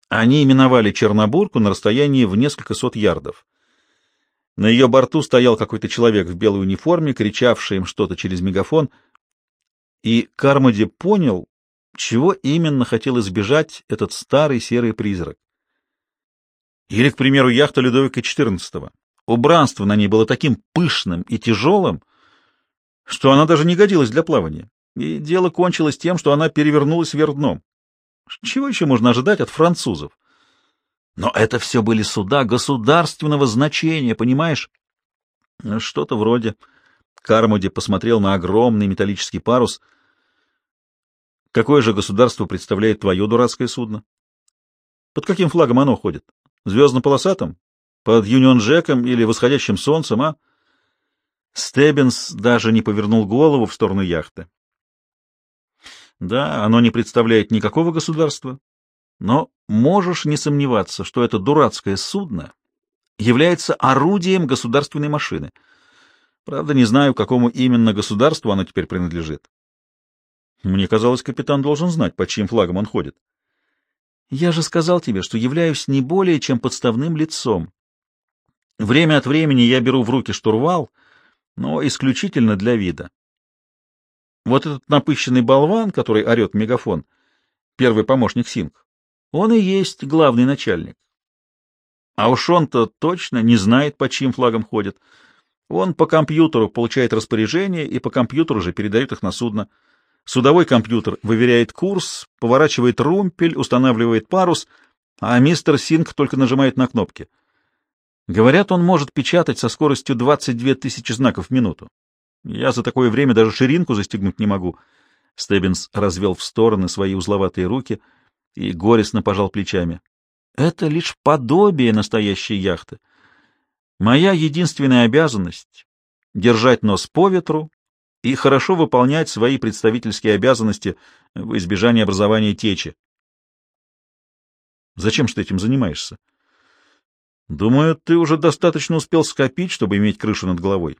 Они именовали Чернобурку на расстоянии в несколько сот ярдов. На ее борту стоял какой-то человек в белой униформе, кричавший им что-то через мегафон, и Кармоди понял, чего именно хотел избежать этот старый серый призрак. Или, к примеру, яхта Людовика XIV. Убранство на ней было таким пышным и тяжелым, что она даже не годилась для плавания, и дело кончилось тем, что она перевернулась вверх дном. Чего еще можно ожидать от французов? Но это все были суда государственного значения, понимаешь? Что-то вроде. Кармоди посмотрел на огромный металлический парус. Какое же государство представляет твое дурацкое судно? Под каким флагом оно ходит? Звездно-полосатым? Под Юнион-Джеком или восходящим солнцем, а? Стеббинс даже не повернул голову в сторону яхты. Да, оно не представляет никакого государства, но можешь не сомневаться, что это дурацкое судно является орудием государственной машины. Правда, не знаю, какому именно государству оно теперь принадлежит. Мне казалось, капитан должен знать, под чьим флагом он ходит. Я же сказал тебе, что являюсь не более чем подставным лицом. Время от времени я беру в руки штурвал, но исключительно для вида. Вот этот напыщенный болван, который орет в мегафон, первый помощник Синг, он и есть главный начальник. А уж он-то точно не знает, под чьим флагом ходит. Он по компьютеру получает распоряжения и по компьютеру же передает их на судно. Судовой компьютер выверяет курс, поворачивает румпель, устанавливает парус, а мистер Синг только нажимает на кнопки. Говорят, он может печатать со скоростью 22 тысячи знаков в минуту. Я за такое время даже ширинку застегнуть не могу. Стеббинс развел в стороны свои узловатые руки и горестно пожал плечами. Это лишь подобие настоящей яхты. Моя единственная обязанность — держать нос по ветру и хорошо выполнять свои представительские обязанности в избежании образования течи. Зачем же ты этим занимаешься? Думаю, ты уже достаточно успел скопить, чтобы иметь крышу над головой.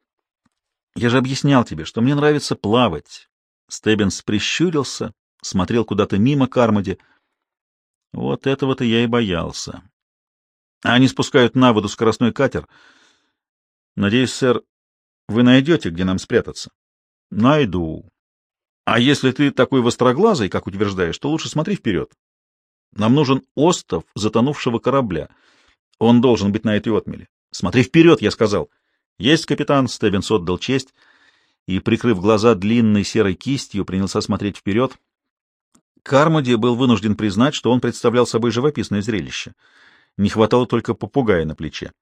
Я же объяснял тебе, что мне нравится плавать. Стеббинс прищурился, смотрел куда-то мимо Кармоди. Вот этого-то я и боялся. Они спускают на воду скоростной катер. Надеюсь, сэр, вы найдете, где нам спрятаться? Найду. А если ты такой востроглазый, как утверждаешь, то лучше смотри вперед. Нам нужен остов затонувшего корабля. Он должен быть на этой отмели. Смотри вперед, я сказал. Есть, капитан. Стеббинс отдал честь и, прикрыв глаза длинной серой кистью, принялся смотреть вперед. Кармоди был вынужден признать, что он представлял собой живописное зрелище. Не хватало только попугая на плече.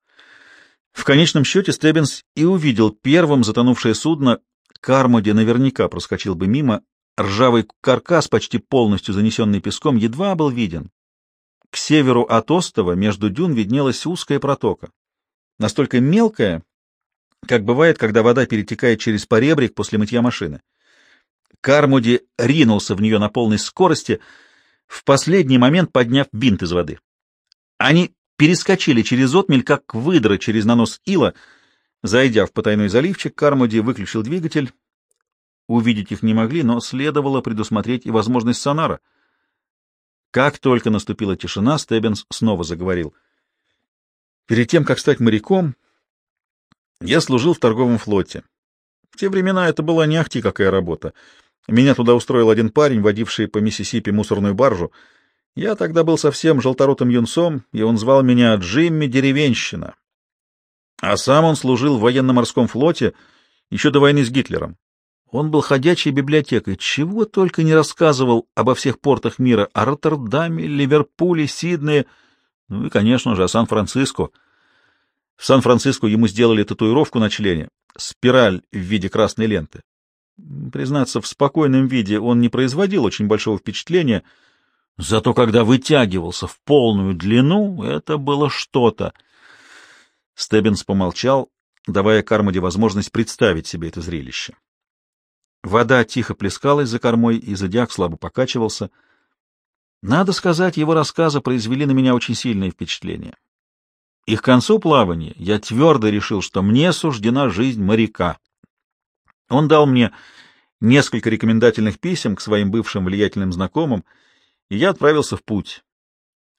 В конечном счете Стеббинс и увидел первым затонувшее судно. Кармоди наверняка проскочил бы мимо. Ржавый каркас, почти полностью занесенный песком, едва был виден. К северу от остова между дюн виднелась узкая протока. Настолько мелкая, как бывает, когда вода перетекает через поребрик после мытья машины. Кармоди ринулся в нее на полной скорости, в последний момент подняв бинт из воды. Они перескочили через отмель, как выдра через нанос ила. Зайдя в потайной заливчик, Кармоди выключил двигатель. Увидеть их не могли, но следовало предусмотреть и возможность сонара. Как только наступила тишина, Стеббинс снова заговорил. Перед тем, как стать моряком, я служил в торговом флоте. В те времена это была не ахти какая работа. Меня туда устроил один парень, водивший по Миссисипи мусорную баржу. Я тогда был совсем желторотым юнцом, и он звал меня Джимми Деревенщина. А сам он служил в военно-морском флоте еще до войны с Гитлером. Он был ходячей библиотекой, чего только не рассказывал обо всех портах мира, о Роттердаме, Ливерпуле, Сиднее, ну и, конечно же, о Сан-Франциско. В Сан-Франциско ему сделали татуировку на члене, спираль в виде красной ленты. Признаться, в спокойном виде он не производил очень большого впечатления, зато когда вытягивался в полную длину, это было что-то. Стеббинс помолчал, давая Кармоди возможность представить себе это зрелище. Вода тихо плескалась за кормой, и зодиак слабо покачивался. Надо сказать, его рассказы произвели на меня очень сильное впечатление. И к концу плавания я твердо решил, что мне суждена жизнь моряка. Он дал мне несколько рекомендательных писем к своим бывшим влиятельным знакомым, и я отправился в путь.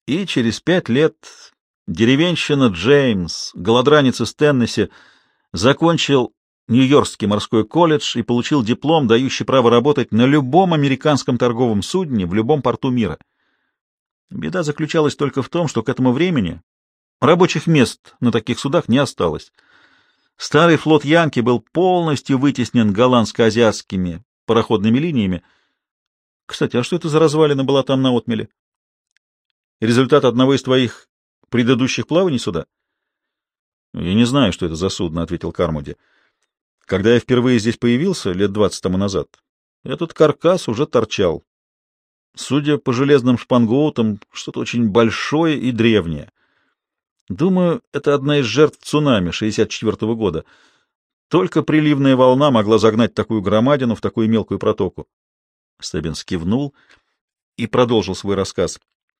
И через 5 лет деревенщина Джеймс, голодранец из Теннесси, закончил Нью-Йоркский морской колледж и получил диплом, дающий право работать на любом американском торговом судне в любом порту мира. Беда заключалась только в том, что к этому времени рабочих мест на таких судах не осталось. Старый флот Янки был полностью вытеснен голландско-азиатскими пароходными линиями. Кстати, а что это за развалина была там на отмеле? Результат одного из твоих предыдущих плаваний сюда? — Я не знаю, что это за судно, — ответил Кармоди. — Когда я впервые здесь появился, лет 20 тому назад, этот каркас уже торчал. Судя по железным шпангоутам, что-то очень большое и древнее. Думаю, это одна из жертв цунами 1964 года. Только приливная волна могла загнать такую громадину в такую мелкую протоку. Стеббинс кивнул и продолжил свой рассказ.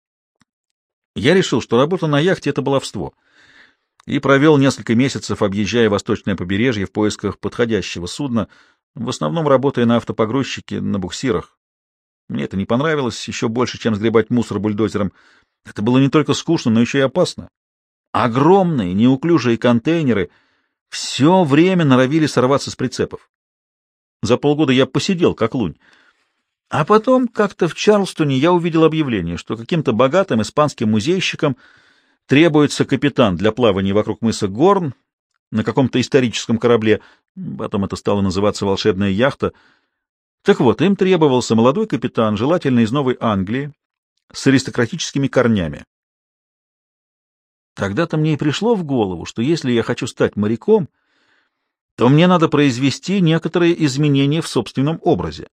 Я решил, что работа на яхте — это баловство, и провел несколько месяцев, объезжая восточное побережье в поисках подходящего судна, в основном работая на автопогрузчике на буксирах. Мне это не понравилось еще больше, чем сгребать мусор бульдозером. Это было не только скучно, но еще и опасно. Огромные, неуклюжие контейнеры все время норовили сорваться с прицепов. За полгода я посидел, как лунь. А потом как-то в Чарльстоне я увидел объявление, что каким-то богатым испанским музейщикам требуется капитан для плавания вокруг мыса Горн на каком-то историческом корабле. Потом это стало называться «Волшебная яхта». Так вот, им требовался молодой капитан, желательно из Новой Англии, с аристократическими корнями. Тогда-то мне и пришло в голову, что если я хочу стать моряком, то мне надо произвести некоторые изменения в собственном образе.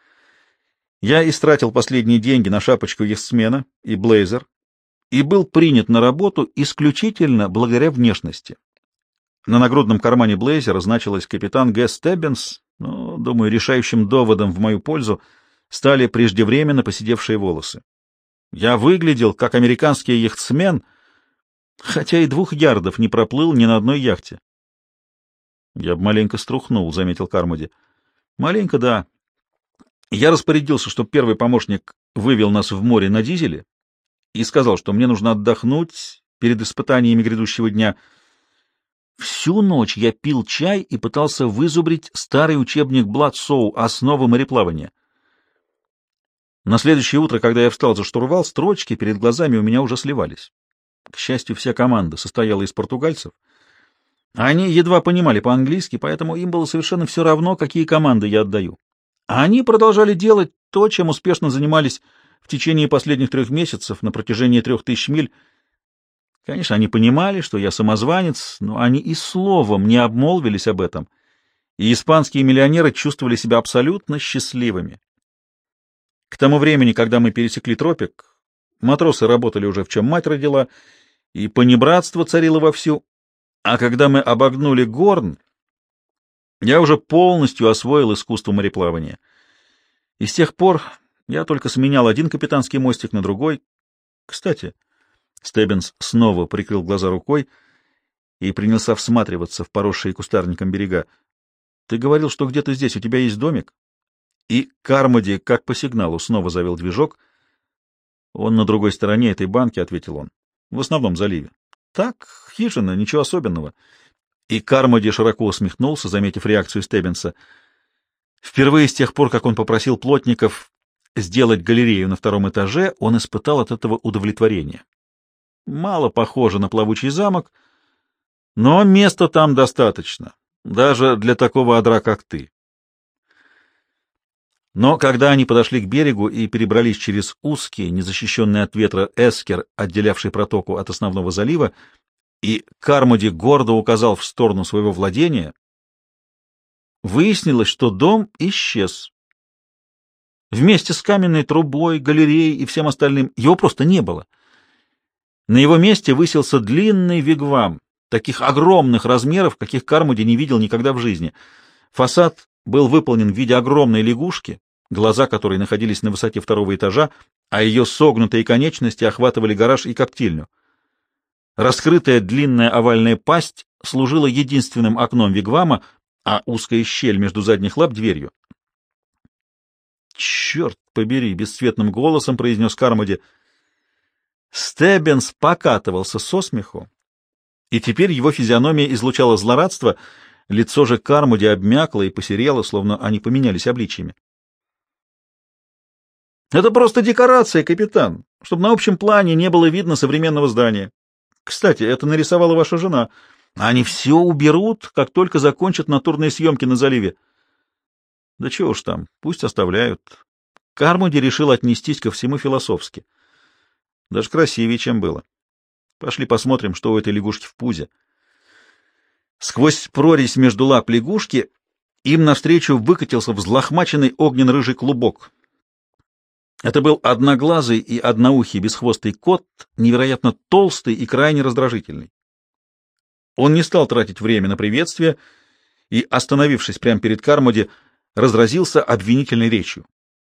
Я истратил последние деньги на шапочку яхтсмена и блейзер и был принят на работу исключительно благодаря внешности. На нагрудном кармане блейзера значилось «Капитан Г. Стеббинс», но, думаю, решающим доводом в мою пользу стали преждевременно поседевшие волосы. Я выглядел как американский яхтсмен, хотя и 2 ярдов не проплыл ни на одной яхте. — Я бы маленько струхнул, — заметил Кармоди. — Маленько, да. Я распорядился, чтобы первый помощник вывел нас в море на дизеле и сказал, что мне нужно отдохнуть перед испытаниями грядущего дня. Всю ночь я пил чай и пытался вызубрить старый учебник Бладсоу «Основы мореплавания». На следующее утро, когда я встал за штурвал, строчки перед глазами у меня уже сливались. К счастью, вся команда состояла из португальцев. Они едва понимали по-английски, поэтому им было совершенно все равно, какие команды я отдаю. А они продолжали делать то, чем успешно занимались в течение последних 3 месяцев на протяжении 3000 миль. Конечно, они понимали, что я самозванец, но они и словом не обмолвились об этом, и испанские миллионеры чувствовали себя абсолютно счастливыми. К тому времени, когда мы пересекли тропик, матросы работали уже в чем мать родила, и понебратство царило вовсю, а когда мы обогнули Горн, я уже полностью освоил искусство мореплавания. И с тех пор я только сменял один капитанский мостик на другой. Кстати, Стеббинс снова прикрыл глаза рукой и принялся всматриваться в поросшие кустарником берега. — Ты говорил, что где-то здесь у тебя есть домик? И Кармоди, как по сигналу, снова завел движок. — Он на другой стороне этой банки, — ответил он, — в основном заливе. — Так, хижина, ничего особенного. И Кармоди широко усмехнулся, заметив реакцию Стеббинса. Впервые с тех пор, как он попросил плотников сделать галерею на 2-м этаже, он испытал от этого удовлетворение. Мало похоже на плавучий замок, но места там достаточно, даже для такого одра, как ты. Но когда они подошли к берегу и перебрались через узкий, незащищенный от ветра эскер, отделявший протоку от основного залива, и Кармоди гордо указал в сторону своего владения, выяснилось, что дом исчез. Вместе с каменной трубой, галереей и всем остальным его просто не было. На его месте высился длинный вигвам, таких огромных размеров, каких Кармоди не видел никогда в жизни. Фасад был выполнен в виде огромной лягушки, глаза которой находились на высоте 2-го этажа, а ее согнутые конечности охватывали гараж и коптильню. Раскрытая длинная овальная пасть служила единственным окном вигвама, а узкая щель между задних лап — дверью. — Черт побери! — бесцветным голосом произнес Кармоди. Стеббинс покатывался со смеху, и теперь его физиономия излучала злорадство, лицо же Кармоди обмякло и посерело, словно они поменялись обличьями. «Это просто декорация, капитан, чтобы на общем плане не было видно современного здания. Кстати, это нарисовала ваша жена. Они все уберут, как только закончат натурные съемки на заливе». «Да чего уж там, пусть оставляют». Кармоди решил отнестись ко всему философски. Даже красивее, чем было. Пошли посмотрим, что у этой лягушки в пузе. Сквозь прорезь между лап лягушки им навстречу выкатился взлохмаченный огненно-рыжий клубок. Это был одноглазый и одноухий бесхвостый кот, невероятно толстый и крайне раздражительный. Он не стал тратить время на приветствие и, остановившись прямо перед Кармоди, разразился обвинительной речью.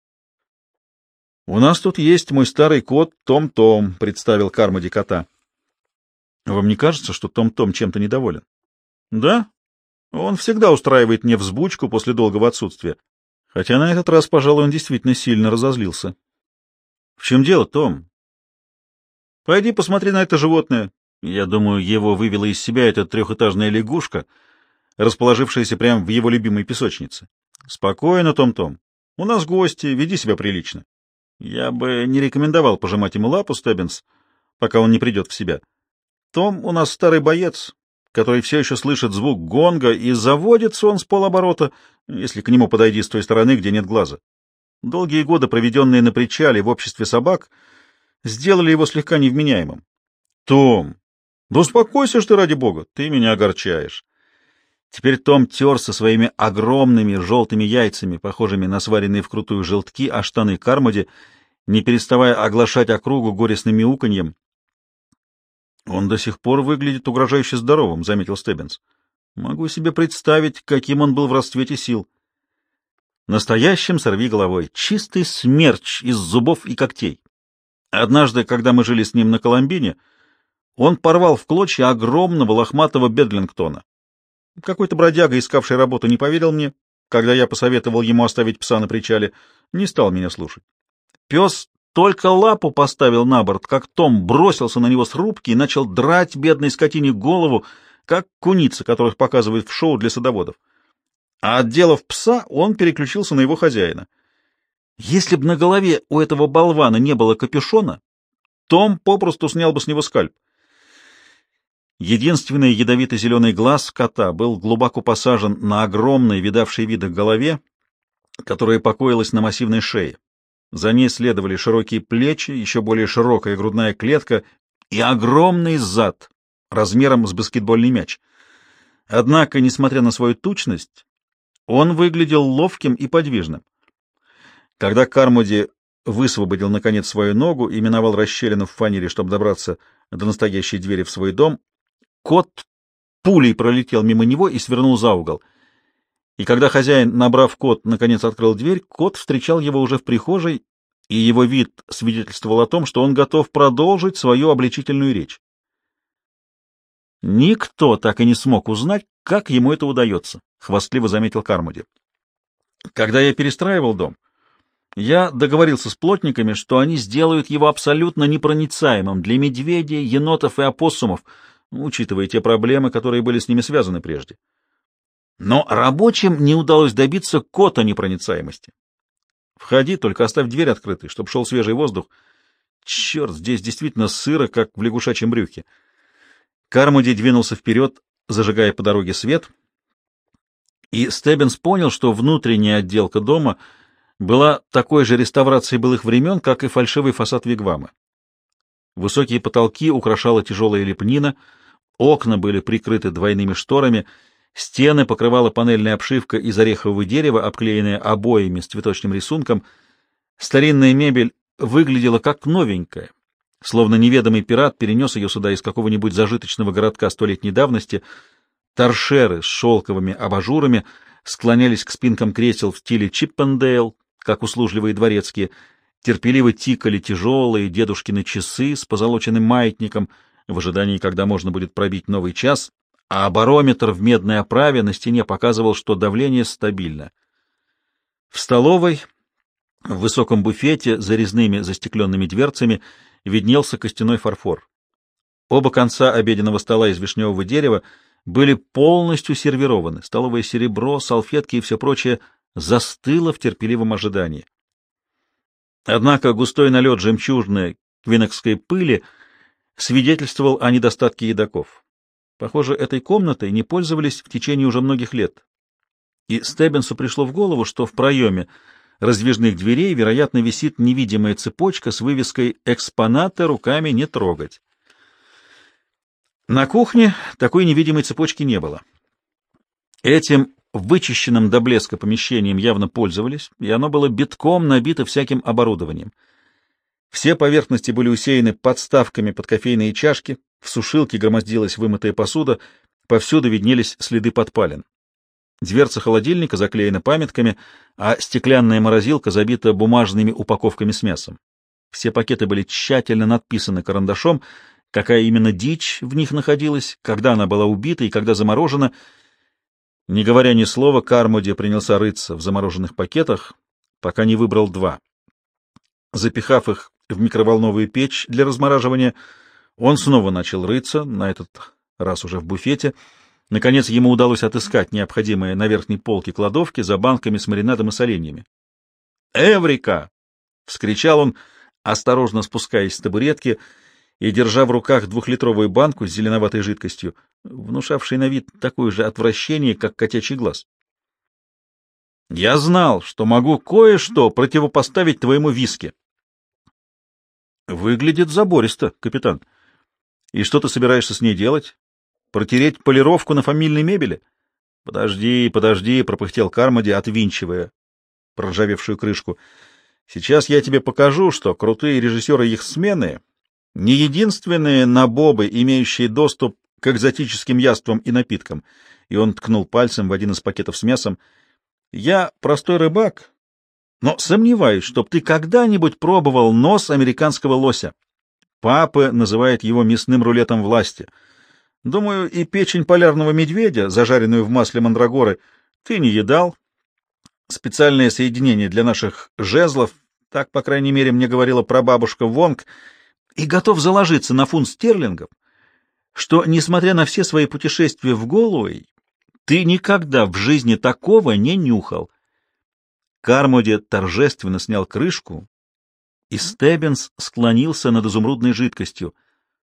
«У нас тут есть мой старый кот Том-Том», — представил Кармоди кота. «Вам не кажется, что Том-Том чем-то недоволен?» «Да. Он всегда устраивает мне взбучку после долгого отсутствия. Хотя на этот раз, пожалуй, он действительно сильно разозлился». «В чем дело, Том?» «Пойди посмотри на это животное». Я думаю, его вывела из себя эта трехэтажная лягушка, расположившаяся прямо в его любимой песочнице. «Спокойно, Том-Том. У нас гости, веди себя прилично». Я бы не рекомендовал пожимать ему лапу, Стеббинс, пока он не придет в себя. Том у нас старый боец, который все еще слышит звук гонга, и заводится он с полоборота, если к нему подойди с той стороны, где нет глаза. Долгие годы, проведенные на причале в обществе собак, сделали его слегка невменяемым. Том, да успокойся ж ты, ради бога, ты меня огорчаешь. Теперь Том тер со своими огромными желтыми яйцами, похожими на сваренные вкрутую желтки, о штаны Кармоди, не переставая оглашать округу горестным мяуканьем. «Он до сих пор выглядит угрожающе здоровым», — заметил Стеббинс. «Могу себе представить, каким он был в расцвете сил. Настоящим сорвиголовой, чистый смерч из зубов и когтей. Однажды, когда мы жили с ним на Коломбине, он порвал в клочья огромного лохматого Бедлингтона. Какой-то бродяга, искавший работу, не поверил мне, когда я посоветовал ему оставить пса на причале, не стал меня слушать. Пес только лапу поставил на борт, как Том бросился на него с рубки и начал драть бедной скотине голову, как куницы, которых показывают в шоу для садоводов. А отделав пса, он переключился на его хозяина. Если бы на голове у этого болвана не было капюшона, Том попросту снял бы с него скальп. Единственный ядовито-зеленый глаз кота был глубоко посажен на огромной, видавшей виды голове, которая покоилась на массивной шее. За ней следовали широкие плечи, еще более широкая грудная клетка и огромный зад, размером с баскетбольный мяч. Однако, несмотря на свою тучность, он выглядел ловким и подвижным. Когда Кармоди высвободил, наконец, свою ногу и миновал расщелину в фанере, чтобы добраться до настоящей двери в свой дом, кот пулей пролетел мимо него и свернул за угол. И когда хозяин, набрав код, наконец открыл дверь, кот встречал его уже в прихожей, и его вид свидетельствовал о том, что он готов продолжить свою обличительную речь. Никто так и не смог узнать, как ему это удается, — хвастливо заметил Кармоди. Когда я перестраивал дом, я договорился с плотниками, что они сделают его абсолютно непроницаемым для медведей, енотов и опоссумов, учитывая те проблемы, которые были с ними связаны прежде. Но рабочим не удалось добиться кота непроницаемости. Входи, только оставь дверь открытой, чтобы шел свежий воздух. Черт, здесь действительно сыро, как в лягушачьем брюхе. Кармоди двинулся вперед, зажигая по дороге свет, и Стеббинс понял, что внутренняя отделка дома была такой же реставрацией былых времен, как и фальшивый фасад вигвама. Высокие потолки украшала тяжелая лепнина, окна были прикрыты двойными шторами, стены покрывала панельная обшивка из орехового дерева, обклеенная обоями с цветочным рисунком. Старинная мебель выглядела как новенькая, словно неведомый пират перенес ее сюда из какого-нибудь зажиточного городка столетней давности. Торшеры с шелковыми абажурами склонялись к спинкам кресел в стиле Чиппендейл, как услужливые дворецкие. Терпеливо тикали тяжелые дедушкины часы с позолоченным маятником в ожидании, когда можно будет пробить новый час, а барометр в медной оправе на стене показывал, что давление стабильно. В столовой, в высоком буфете за резными застекленными дверцами, виднелся костяной фарфор. Оба конца обеденного стола из вишневого дерева были полностью сервированы. Столовое серебро, салфетки и все прочее застыло в терпеливом ожидании. Однако густой налет жемчужной квинокской пыли свидетельствовал о недостатке едоков. Похоже, этой комнатой не пользовались в течение уже многих лет. И Стеббинсу пришло в голову, что в проеме раздвижных дверей, вероятно, висит невидимая цепочка с вывеской «Экспонаты руками не трогать». На кухне такой невидимой цепочки не было. Этим вычищенным до блеска помещением явно пользовались, и оно было битком набито всяким оборудованием. Все поверхности были усеяны подставками под кофейные чашки, в сушилке громоздилась вымытая посуда, повсюду виднелись следы подпалин. Дверца холодильника заклеена памятками, а стеклянная морозилка забита бумажными упаковками с мясом. Все пакеты были тщательно надписаны карандашом, какая именно дичь в них находилась, когда она была убита и когда заморожена. Не говоря ни слова, Кармоди принялся рыться в замороженных пакетах, пока не выбрал два. Запихав их в микроволновую печь для размораживания, он снова начал рыться, на этот раз уже в буфете. Наконец ему удалось отыскать необходимое на верхней полке кладовки за банками с маринадом и соленьями. «Эврика!» — вскричал он, осторожно спускаясь с табуретки и держа в руках двухлитровую банку с зеленоватой жидкостью, внушавшей на вид такое же отвращение, как котячий глаз. «Я знал, что могу кое-что противопоставить твоему виски». «Выглядит забористо, капитан. И что ты собираешься с ней делать? Протереть полировку на фамильной мебели?» «Подожди, подожди», — пропыхтел Кармоди, отвинчивая проржавевшую крышку. «Сейчас я тебе покажу, что крутые режиссеры их смены не единственные набобы, имеющие доступ к экзотическим яствам и напиткам». И он ткнул пальцем в один из пакетов с мясом. «Я простой рыбак, но сомневаюсь, чтоб ты когда-нибудь пробовал нос американского лося. Папа называет его мясным рулетом власти. Думаю, и печень полярного медведя, зажаренную в масле мандрагоры, ты не едал. Специальное соединение для наших жезлов, так, по крайней мере, мне говорила прабабушка Вонг, и готов заложиться на фунт стерлингов, что, несмотря на все свои путешествия в Голуэй, ты никогда в жизни такого не нюхал». Кармоди торжественно снял крышку, и Стеббинс склонился над изумрудной жидкостью.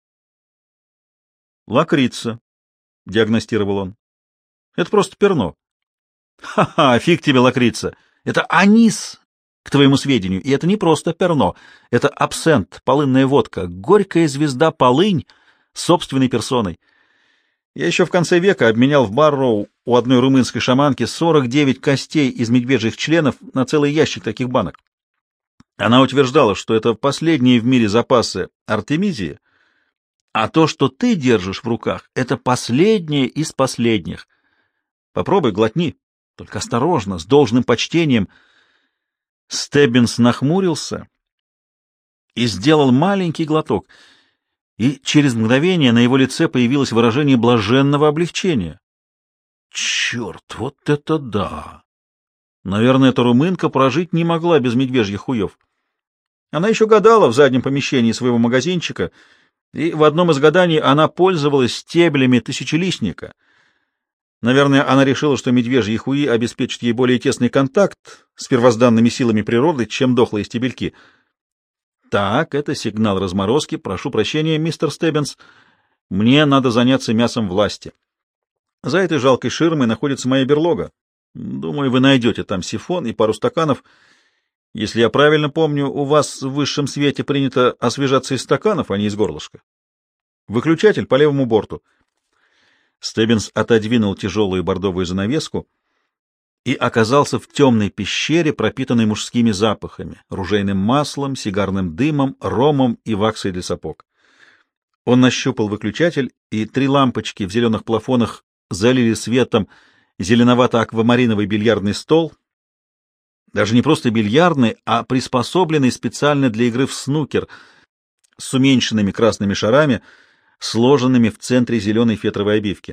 «Лакрица», — диагностировал он. «Это просто перно». «Ха-ха, фиг тебе, лакрица! Это анис, к твоему сведению, и это не просто перно. Это абсент, полынная водка, горькая звезда полынь собственной персоной. Я еще в конце века обменял в Барроу у одной румынской шаманки 49 костей из медвежьих членов на целый ящик таких банок. Она утверждала, что это последние в мире запасы артемизии, а то, что ты держишь в руках, это последнее из последних. Попробуй, глотни, только осторожно, с должным почтением». Стеббинс нахмурился и сделал маленький глоток, и через мгновение на его лице появилось выражение блаженного облегчения. «Черт, вот это да! Наверное, эта румынка прожить не могла без медвежьих хуев. Она еще гадала в заднем помещении своего магазинчика, и в одном из гаданий она пользовалась стеблями тысячелистника. Наверное, она решила, что медвежьи хуи обеспечат ей более тесный контакт с первозданными силами природы, чем дохлые стебельки. Так, это сигнал разморозки. Прошу прощения, мистер Стеббинс. Мне надо заняться мясом власти. За этой жалкой ширмой находится моя берлога. Думаю, вы найдете там сифон и пару стаканов. Если я правильно помню, у вас в высшем свете принято освежаться из стаканов, а не из горлышка. Выключатель по левому борту». Стеббинс отодвинул тяжелую бордовую занавеску и оказался в темной пещере, пропитанной мужскими запахами, ружейным маслом, сигарным дымом, ромом и ваксой для сапог. Он нащупал выключатель, и 3 лампочки в зеленых плафонах залили светом зеленовато-аквамариновый бильярдный стол, даже не просто бильярдный, а приспособленный специально для игры в снукер с уменьшенными красными шарами, сложенными в центре зеленой фетровой обивки.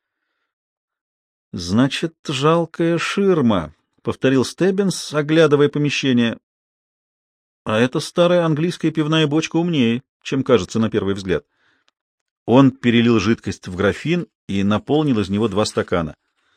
«Значит, жалкая ширма», — повторил Стеббинс, оглядывая помещение. «А эта старая английская пивная бочка умнее. чем кажется на первый взгляд. Он перелил жидкость в графин и наполнил из него 2 стакана.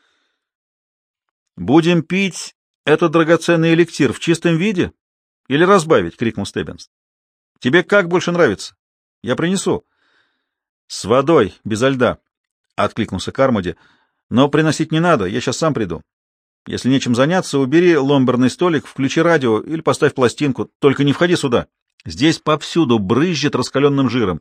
«Будем пить этот драгоценный эликсир в чистом виде или разбавить?» — крикнул Стеббинс. «Тебе как больше нравится? Я принесу». «С водой, безо льда», — откликнулся Кармоди. «Но приносить не надо, я сейчас сам приду. Если нечем заняться, убери ломберный столик, включи радио или поставь пластинку, только не входи сюда. Здесь повсюду брызжет раскаленным жиром».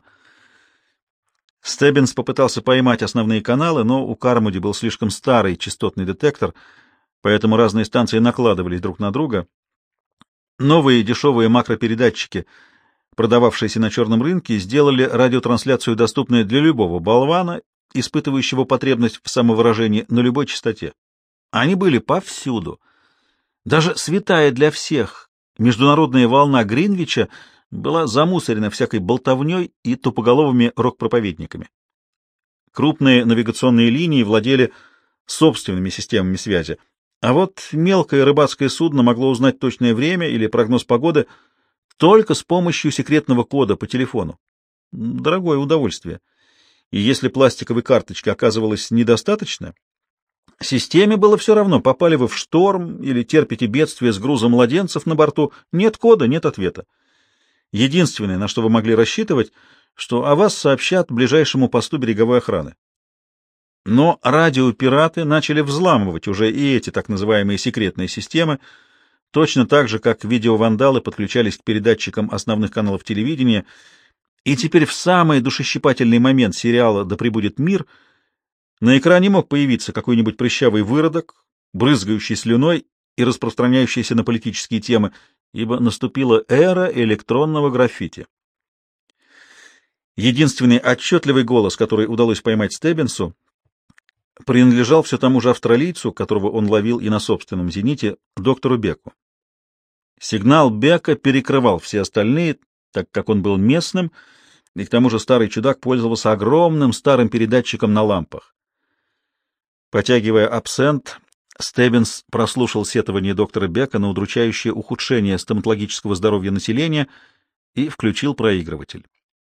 Стеббинс попытался поймать основные каналы, но у Кармоди был слишком старый частотный детектор, поэтому разные станции накладывались друг на друга. Новые дешевые макропередатчики, продававшиеся на черном рынке, сделали радиотрансляцию доступной для любого болвана, испытывающего потребность в самовыражении на любой частоте. Они были повсюду. Даже святая для всех международная волна Гринвича была замусорена всякой болтовней и тупоголовыми рок-проповедниками. Крупные навигационные линии владели собственными системами связи, а вот мелкое рыбацкое судно могло узнать точное время или прогноз погоды только с помощью секретного кода по телефону. Дорогое удовольствие. И если пластиковой карточки оказывалось недостаточно, системе было все равно, попали вы в шторм или терпите бедствие с грузом младенцев на борту, нет кода, нет ответа. Единственное, на что вы могли рассчитывать, что о вас сообщат ближайшему посту береговой охраны. Но радиопираты начали взламывать уже и эти так называемые секретные системы, точно так же, как видеовандалы подключались к передатчикам основных каналов телевидения, и теперь в самый душещипательный момент сериала «Да пребудет мир» на экране мог появиться какой-нибудь прыщавый выродок, брызгающий слюной и распространяющийся на политические темы, ибо наступила эра электронного граффити. Единственный отчетливый голос, который удалось поймать Стеббинсу, принадлежал все тому же австралийцу, которого он ловил и на собственном «Зените», доктору Беку. Сигнал Бека перекрывал все остальные, так как он был местным, и к тому же старый чудак пользовался огромным старым передатчиком на лампах. Потягивая абсент, Стеббинс прослушал сетование доктора Бека на удручающее ухудшение стоматологического здоровья населения и включил проигрыватель.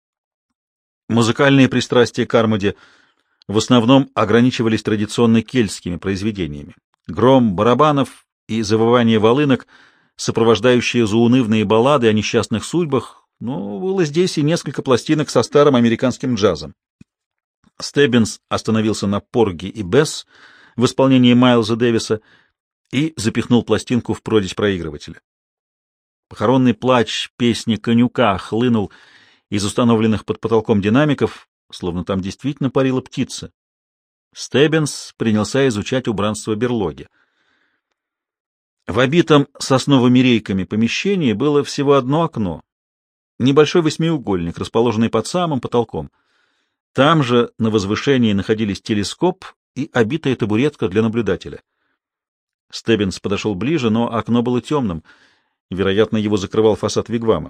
Музыкальные пристрастия Кармоди в основном ограничивались традиционно кельтскими произведениями. Гром барабанов и завывание волынок, сопровождающие заунывные баллады о несчастных судьбах, но было здесь и несколько пластинок со старым американским джазом. Стеббинс остановился на «Порги и Бесс» в исполнении Майлза Дэвиса и запихнул пластинку в прорезь проигрывателя. Похоронный плач песни конюка хлынул из установленных под потолком динамиков, словно там действительно парила птица. Стеббинс принялся изучать убранство берлоги. В обитом сосновыми рейками помещении было всего одно окно, небольшой восьмиугольник, расположенный под самым потолком. Там же на возвышении находились телескоп и обитая табуретка для наблюдателя. Стеббинс подошел ближе, но окно было темным. Вероятно, его закрывал фасад вигвама.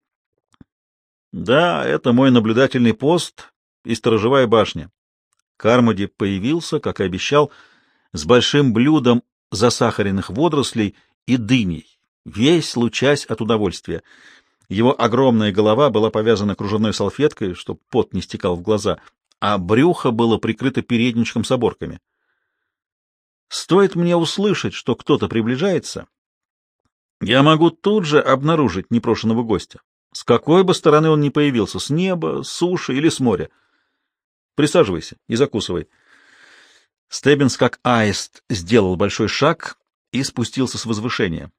«Да, это мой наблюдательный пост и сторожевая башня». Кармоди появился, как и обещал, с большим блюдом засахаренных водорослей и дыней, весь лучась от удовольствия. Его огромная голова была повязана кружевной салфеткой, чтобы пот не стекал в глаза, а брюхо было прикрыто передничком с оборками. Стоит мне услышать, что кто-то приближается, я могу тут же обнаружить непрошенного гостя, с какой бы стороны он ни появился, с неба, с суши или с моря. Присаживайся и закусывай. Стеббинс, как аист, сделал большой шаг и спустился с возвышения.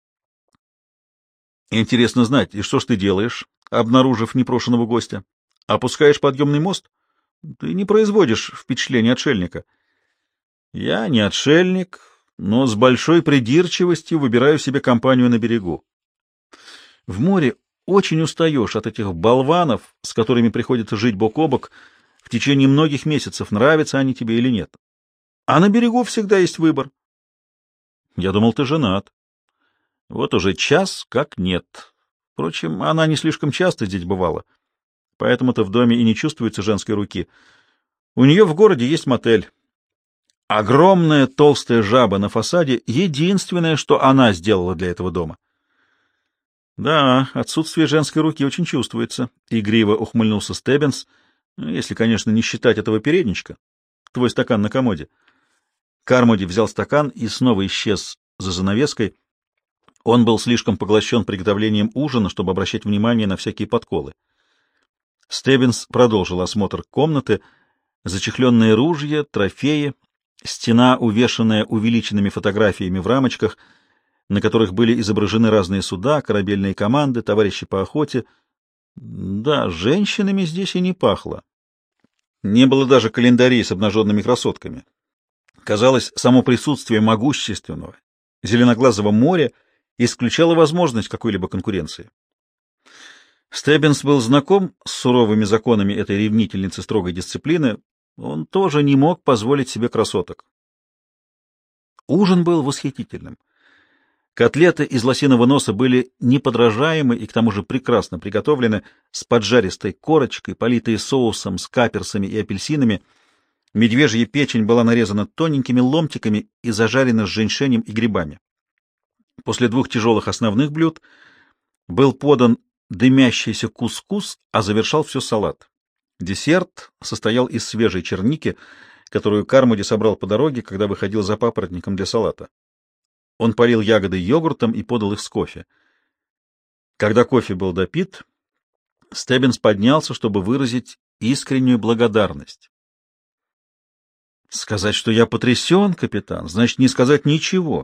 Интересно знать, и что ж ты делаешь, обнаружив непрошенного гостя? Опускаешь подъемный мост? Ты не производишь впечатления отшельника. Я не отшельник, но с большой придирчивостью выбираю себе компанию на берегу. В море очень устаешь от этих болванов, с которыми приходится жить бок о бок в течение многих месяцев, нравятся они тебе или нет. А на берегу всегда есть выбор. Я думал, ты женат. Вот уже час как нет. Впрочем, она не слишком часто здесь бывала, поэтому-то в доме и не чувствуется женской руки. У нее в городе есть мотель. Огромная толстая жаба на фасаде — единственное, что она сделала для этого дома. Да, отсутствие женской руки очень чувствуется. Игриво ухмыльнулся Стеббинс, если, конечно, не считать этого передничка. Твой стакан на комоде. Кармоди взял стакан и снова исчез за занавеской. Он был слишком поглощен приготовлением ужина, чтобы обращать внимание на всякие подколы. Стеббинс продолжил осмотр комнаты. Зачехленные ружья, трофеи, стена, увешанная увеличенными фотографиями в рамочках, на которых были изображены разные суда, корабельные команды, товарищи по охоте. Да, женщинами здесь и не пахло. Не было даже календарей с обнаженными красотками. Казалось, само присутствие могущественного, зеленоглазого моря исключало возможность какой-либо конкуренции. Стеббинс был знаком с суровыми законами этой ревнительницы строгой дисциплины, он тоже не мог позволить себе красоток. Ужин был восхитительным. Котлеты из лосиного носа были неподражаемы и к тому же прекрасно приготовлены, с поджаристой корочкой, политые соусом, с каперсами и апельсинами. Медвежья печень была нарезана тоненькими ломтиками и зажарена с женьшенем и грибами. После двух тяжелых основных блюд был подан дымящийся кускус, а завершал все салат. Десерт состоял из свежей черники, которую Кармоди собрал по дороге, когда выходил за папоротником для салата. Он полил ягоды йогуртом и подал их с кофе. Когда кофе был допит, Стеббинс поднялся, чтобы выразить искреннюю благодарность. Сказать, что я потрясен, капитан, значит не сказать ничего.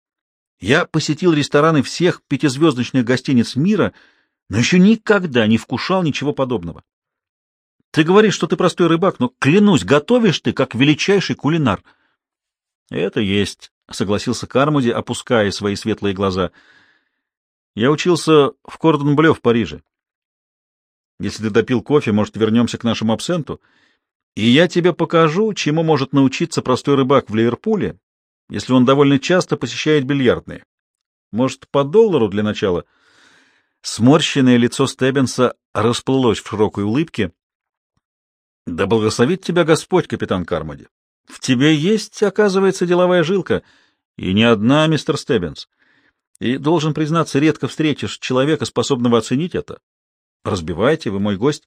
Я посетил рестораны всех пятизвездочных гостиниц мира, но еще никогда не вкушал ничего подобного. Ты говоришь, что ты простой рыбак, но, клянусь, готовишь ты, как величайший кулинар. — Это есть, — согласился Кармоди, опуская свои светлые глаза. — Я учился в Кордон-Блeu в Париже. Если ты допил кофе, может, вернемся к нашему абсенту, и я тебе покажу, чему может научиться простой рыбак в Ливерпуле, если он довольно часто посещает бильярдные. Может, по $1 для начала? Сморщенное лицо Стеббинса расплылось в широкой улыбке. — Да благословит тебя Господь, капитан Кармоди. В тебе есть, оказывается, деловая жилка, и не одна, мистер Стеббинс. И, должен признаться, редко встретишь человека, способного оценить это. Разбивайте, вы мой гость.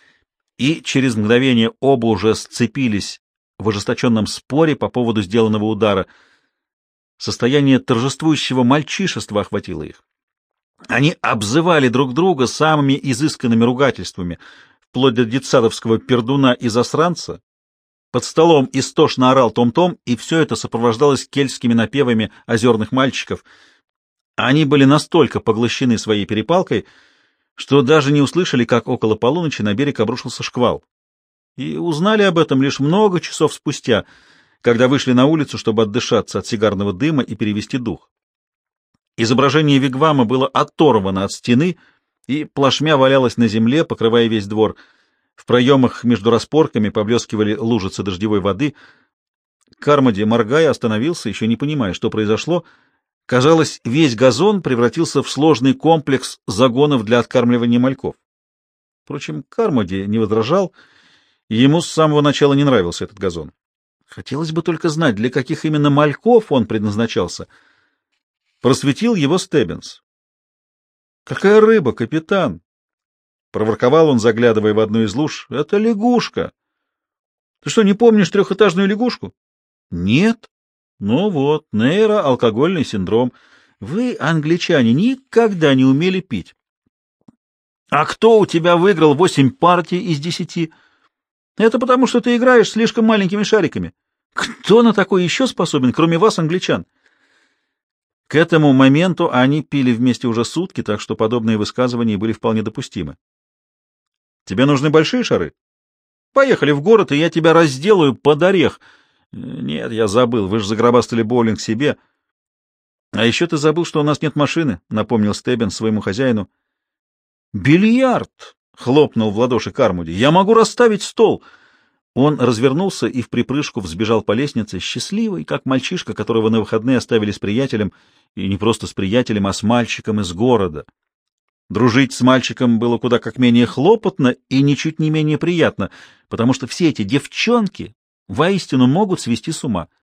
И через мгновение оба уже сцепились в ожесточенном споре по поводу сделанного удара. Состояние торжествующего мальчишества охватило их. Они обзывали друг друга самыми изысканными ругательствами, вплоть до детсадовского пердуна и засранца. Под столом истошно орал Том-Том, и все это сопровождалось кельтскими напевами озерных мальчиков. Они были настолько поглощены своей перепалкой, что даже не услышали, как около полуночи на берег обрушился шквал. И узнали об этом лишь много часов спустя, когда вышли на улицу, чтобы отдышаться от сигарного дыма и перевести дух. Изображение вигвама было оторвано от стены и плашмя валялось на земле, покрывая весь двор. В проемах между распорками поблескивали лужицы дождевой воды. Кармоди, моргая, остановился, еще не понимая, что произошло. Казалось, весь газон превратился в сложный комплекс загонов для откармливания мальков. Впрочем, Кармоди не возражал, и ему с самого начала не нравился этот газон. Хотелось бы только знать, для каких именно мальков он предназначался. Просветил его Стеббинс. — Какая рыба, капитан! — проворковал он, заглядывая в одну из луж. — Это лягушка. — Ты что, не помнишь трехэтажную лягушку? — Нет. — Ну вот, нейроалкогольный синдром. Вы, англичане, никогда не умели пить. — А кто у тебя выиграл 8 партий из 10? — Это потому, что ты играешь слишком маленькими шариками. Кто на такое еще способен, кроме вас, англичан? К этому моменту они пили вместе уже сутки, так что подобные высказывания были вполне допустимы. — Тебе нужны большие шары? — Поехали в город, и я тебя разделаю под орех. — Нет, я забыл, вы же загробастали боулинг себе. — А еще ты забыл, что у нас нет машины, — напомнил Стеббинс своему хозяину. — Бильярд! — хлопнул в ладоши Кармоди. — Я могу расставить стол! Он развернулся и вприпрыжку взбежал по лестнице, счастливый, как мальчишка, которого на выходные оставили с приятелем, и не просто с приятелем, а с мальчиком из города. Дружить с мальчиком было куда как менее хлопотно и ничуть не менее приятно, потому что все эти девчонки воистину могут свести с ума.